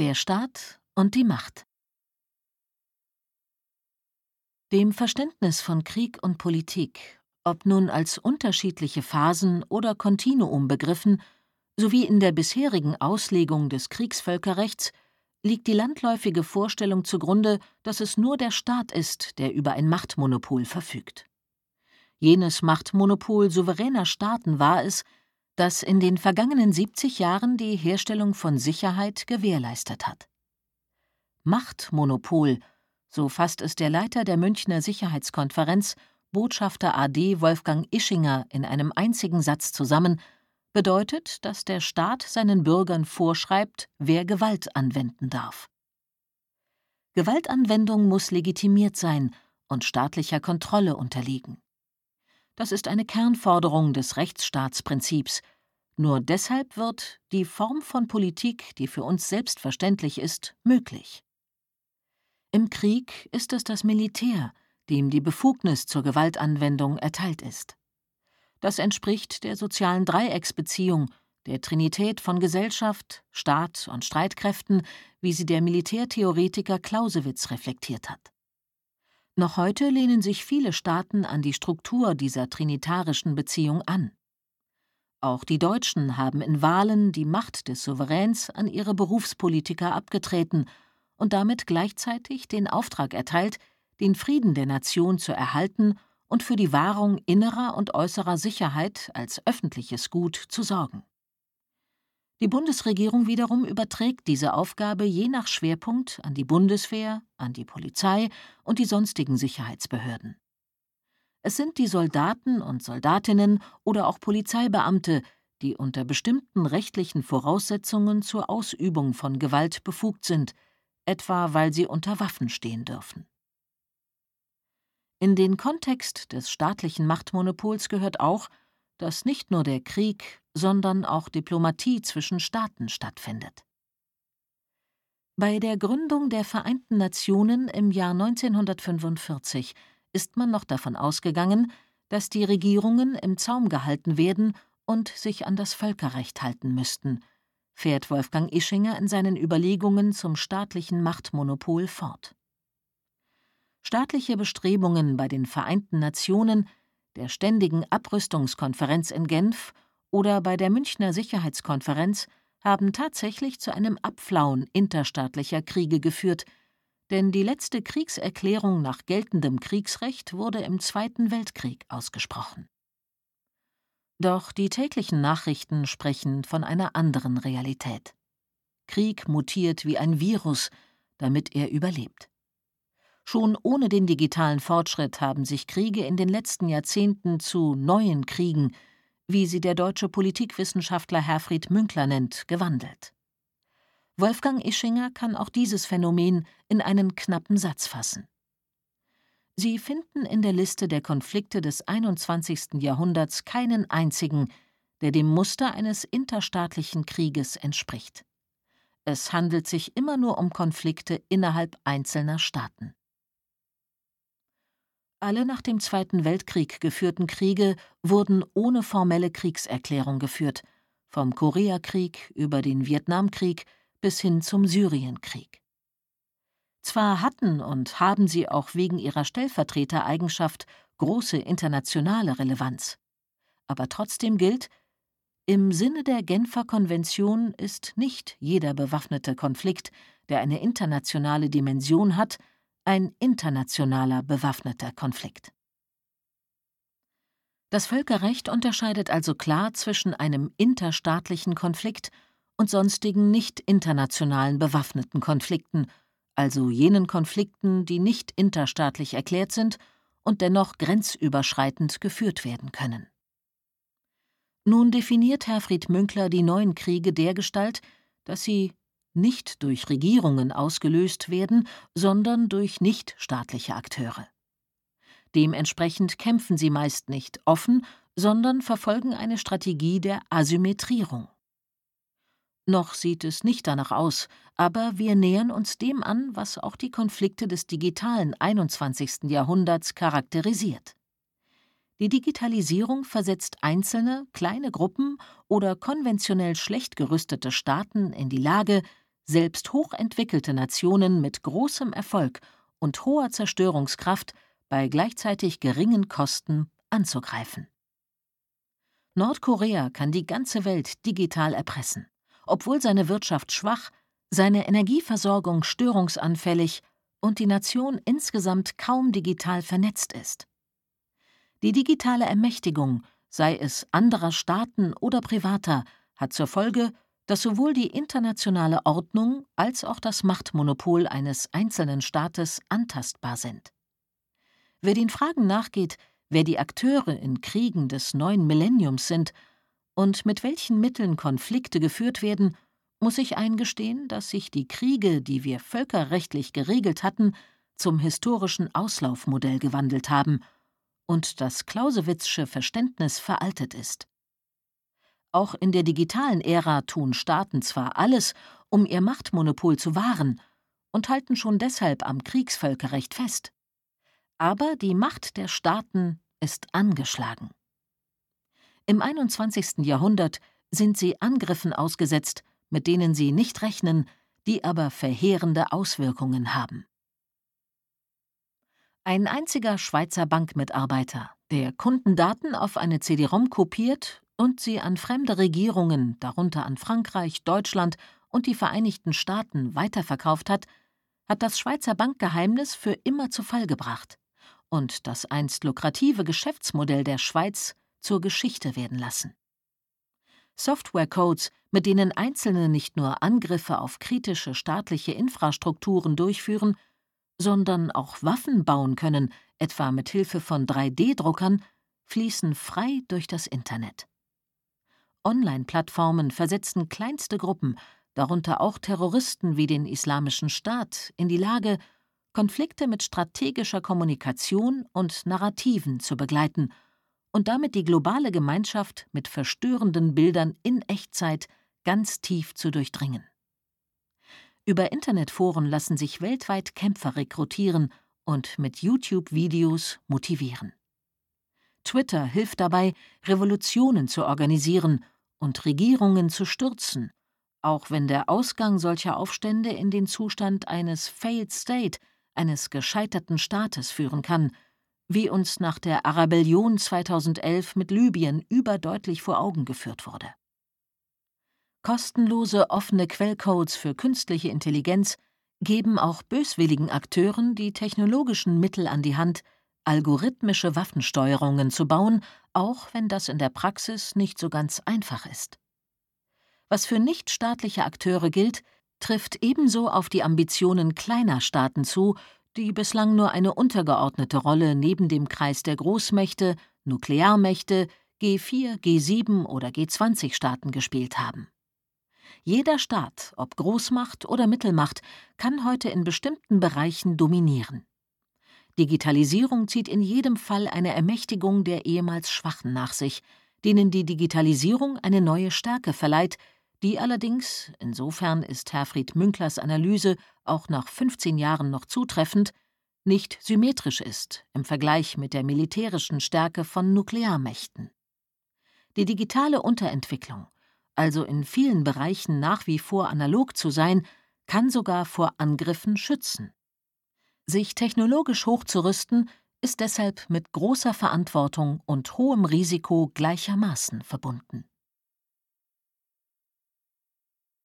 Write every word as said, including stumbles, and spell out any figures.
Der Staat und die Macht. Dem Verständnis von Krieg und Politik, ob nun als unterschiedliche Phasen oder Kontinuum begriffen, sowie in der bisherigen Auslegung des Kriegsvölkerrechts, liegt die landläufige Vorstellung zugrunde, dass es nur der Staat ist, der über ein Machtmonopol verfügt. Jenes Machtmonopol souveräner Staaten war es, das in den vergangenen siebzig Jahren die Herstellung von Sicherheit gewährleistet hat. Machtmonopol, so fasst es der Leiter der Münchner Sicherheitskonferenz, Botschafter A D Wolfgang Ischinger, in einem einzigen Satz zusammen, bedeutet, dass der Staat seinen Bürgern vorschreibt, wer Gewalt anwenden darf. Gewaltanwendung muss legitimiert sein und staatlicher Kontrolle unterliegen. Das ist eine Kernforderung des Rechtsstaatsprinzips. Nur deshalb wird die Form von Politik, die für uns selbstverständlich ist, möglich. Im Krieg ist es das Militär, dem die Befugnis zur Gewaltanwendung erteilt ist. Das entspricht der sozialen Dreiecksbeziehung, der Trinität von Gesellschaft, Staat und Streitkräften, wie sie der Militärtheoretiker Clausewitz reflektiert hat. Noch heute lehnen sich viele Staaten an die Struktur dieser trinitarischen Beziehung an. Auch die Deutschen haben in Wahlen die Macht des Souveräns an ihre Berufspolitiker abgetreten und damit gleichzeitig den Auftrag erteilt, den Frieden der Nation zu erhalten und für die Wahrung innerer und äußerer Sicherheit als öffentliches Gut zu sorgen. Die Bundesregierung wiederum überträgt diese Aufgabe je nach Schwerpunkt an die Bundeswehr, an die Polizei und die sonstigen Sicherheitsbehörden. Es sind die Soldaten und Soldatinnen oder auch Polizeibeamte, die unter bestimmten rechtlichen Voraussetzungen zur Ausübung von Gewalt befugt sind, etwa weil sie unter Waffen stehen dürfen. In den Kontext des staatlichen Machtmonopols gehört auch, dass nicht nur der Krieg, sondern auch Diplomatie zwischen Staaten stattfindet. Bei der Gründung der Vereinten Nationen im Jahr neunzehnhundertfünfundvierzig ist man noch davon ausgegangen, dass die Regierungen im Zaum gehalten werden und sich an das Völkerrecht halten müssten, fährt Wolfgang Ischinger in seinen Überlegungen zum staatlichen Machtmonopol fort. Staatliche Bestrebungen bei den Vereinten Nationen, der Ständigen Abrüstungskonferenz in Genf oder bei der Münchner Sicherheitskonferenz haben tatsächlich zu einem Abflauen interstaatlicher Kriege geführt, denn die letzte Kriegserklärung nach geltendem Kriegsrecht wurde im Zweiten Weltkrieg ausgesprochen. Doch die täglichen Nachrichten sprechen von einer anderen Realität. Krieg mutiert wie ein Virus, damit er überlebt. Schon ohne den digitalen Fortschritt haben sich Kriege in den letzten Jahrzehnten zu neuen Kriegen, wie sie der deutsche Politikwissenschaftler Herfried Münkler nennt, gewandelt. Wolfgang Ischinger kann auch dieses Phänomen in einen knappen Satz fassen. Sie finden in der Liste der Konflikte des einundzwanzigsten Jahrhunderts keinen einzigen, der dem Muster eines interstaatlichen Krieges entspricht. Es handelt sich immer nur um Konflikte innerhalb einzelner Staaten. Alle nach dem Zweiten Weltkrieg geführten Kriege wurden ohne formelle Kriegserklärung geführt, vom Koreakrieg über den Vietnamkrieg bis hin zum Syrienkrieg. Zwar hatten und haben sie auch wegen ihrer Stellvertretereigenschaft große internationale Relevanz, aber trotzdem gilt, im Sinne der Genfer Konvention ist nicht jeder bewaffnete Konflikt, der eine internationale Dimension hat, ein internationaler bewaffneter Konflikt. Das Völkerrecht unterscheidet also klar zwischen einem interstaatlichen Konflikt und sonstigen nicht internationalen bewaffneten Konflikten, also jenen Konflikten, die nicht interstaatlich erklärt sind und dennoch grenzüberschreitend geführt werden können. Nun definiert Herfried Münkler die neuen Kriege dergestalt, dass sie nicht durch Regierungen ausgelöst werden, sondern durch nichtstaatliche Akteure. Dementsprechend kämpfen sie meist nicht offen, sondern verfolgen eine Strategie der Asymmetrierung. Noch sieht es nicht danach aus, aber wir nähern uns dem an, was auch die Konflikte des digitalen einundzwanzigsten Jahrhunderts charakterisiert. Die Digitalisierung versetzt einzelne, kleine Gruppen oder konventionell schlecht gerüstete Staaten in die Lage, selbst hochentwickelte Nationen mit großem Erfolg und hoher Zerstörungskraft bei gleichzeitig geringen Kosten anzugreifen. Nordkorea kann die ganze Welt digital erpressen, obwohl seine Wirtschaft schwach, seine Energieversorgung störungsanfällig und die Nation insgesamt kaum digital vernetzt ist. Die digitale Ermächtigung, sei es anderer Staaten oder privater, hat zur Folge, dass sowohl die internationale Ordnung als auch das Machtmonopol eines einzelnen Staates antastbar sind. Wer den Fragen nachgeht, wer die Akteure in Kriegen des neuen Millenniums sind und mit welchen Mitteln Konflikte geführt werden, muss sich eingestehen, dass sich die Kriege, die wir völkerrechtlich geregelt hatten, zum historischen Auslaufmodell gewandelt haben und das Clausewitzsche Verständnis veraltet ist. Auch in der digitalen Ära tun Staaten zwar alles, um ihr Machtmonopol zu wahren, und halten schon deshalb am Kriegsvölkerrecht fest. Aber die Macht der Staaten ist angeschlagen. Im einundzwanzigsten Jahrhundert sind sie Angriffen ausgesetzt, mit denen sie nicht rechnen, die aber verheerende Auswirkungen haben. Ein einziger Schweizer Bankmitarbeiter, der Kundendaten auf eine C D-ROM kopiert und sie an fremde Regierungen, darunter an Frankreich, Deutschland und die Vereinigten Staaten, weiterverkauft hat, hat das Schweizer Bankgeheimnis für immer zu Fall gebracht und das einst lukrative Geschäftsmodell der Schweiz zur Geschichte werden lassen. Softwarecodes, mit denen Einzelne nicht nur Angriffe auf kritische staatliche Infrastrukturen durchführen, sondern auch Waffen bauen können, etwa mit Hilfe von drei D Druckern, fließen frei durch das Internet. Online-Plattformen versetzen kleinste Gruppen, darunter auch Terroristen wie den Islamischen Staat, in die Lage, Konflikte mit strategischer Kommunikation und Narrativen zu begleiten und damit die globale Gemeinschaft mit verstörenden Bildern in Echtzeit ganz tief zu durchdringen. Über Internetforen lassen sich weltweit Kämpfer rekrutieren und mit YouTube-Videos motivieren. Twitter hilft dabei, Revolutionen zu organisieren und Regierungen zu stürzen, auch wenn der Ausgang solcher Aufstände in den Zustand eines Failed State, eines gescheiterten Staates führen kann, wie uns nach der Arabellion zweitausendelf mit Libyen überdeutlich vor Augen geführt wurde. Kostenlose offene Quellcodes für künstliche Intelligenz geben auch böswilligen Akteuren die technologischen Mittel an die Hand, algorithmische Waffensteuerungen zu bauen, auch wenn das in der Praxis nicht so ganz einfach ist. Was für nichtstaatliche Akteure gilt, trifft ebenso auf die Ambitionen kleiner Staaten zu, die bislang nur eine untergeordnete Rolle neben dem Kreis der Großmächte, Nuklearmächte, G vier, G sieben oder G zwanzig Staaten gespielt haben. Jeder Staat, ob Großmacht oder Mittelmacht, kann heute in bestimmten Bereichen dominieren. Digitalisierung zieht in jedem Fall eine Ermächtigung der ehemals Schwachen nach sich, denen die Digitalisierung eine neue Stärke verleiht, die allerdings, insofern ist Herfried Münklers Analyse auch nach fünfzehn Jahren noch zutreffend, nicht symmetrisch ist im Vergleich mit der militärischen Stärke von Nuklearmächten. Die digitale Unterentwicklung, also in vielen Bereichen nach wie vor analog zu sein, kann sogar vor Angriffen schützen. Sich technologisch hochzurüsten, ist deshalb mit großer Verantwortung und hohem Risiko gleichermaßen verbunden.